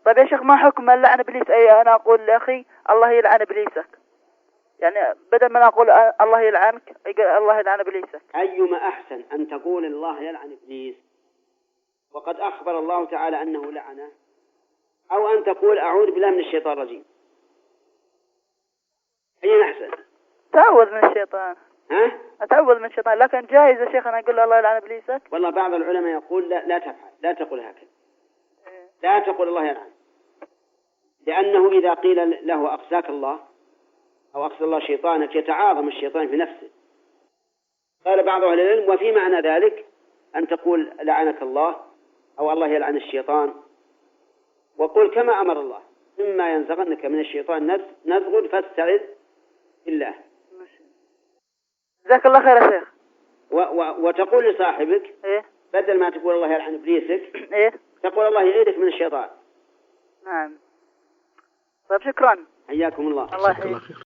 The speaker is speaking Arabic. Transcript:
طيب يا شيخ ما حكم من لعن إبليس؟ أي أنا أقول لأخي الله يلعن إبليسك، يعني بدل ما أقول الله يلعنك الله يلعن إبليسك. أيما أحسن أن تقول الله يلعن إبليس وقد أخبر الله تعالى أنه لعنه، أو أن تقول أعوذ بالله من الشيطان الرجيم؟ أي أحسن؟ تعوذ من الشيطان. ها؟ أتعوذ من الشيطان، لكن جائز يا شيخ أنا أقول له الله يلعن إبليسك؟ والله بعض العلماء يقول لا تفعل، لا تقول هكذا، لا تقول الله يلعن، لأنه إذا قيل له أقساك الله أو أقسى الله شيطانك يتعاظم الشيطان في نفسه. قال بعض أهل العلم وفي معنى ذلك أن تقول لعنك الله أو الله يلعن الشيطان، وقل كما أمر الله إما ينزغنك من الشيطان نزغ فاستعذ بالله. جزاك الله خير يا شيخ. وتقول لصاحبك إيه؟ بدل ما تقول الله يلعن إبليسك إيه؟ تقول الله يعيدك من الشيطان. نعم. طيب شكرا. حياكم الله. الله يحييك.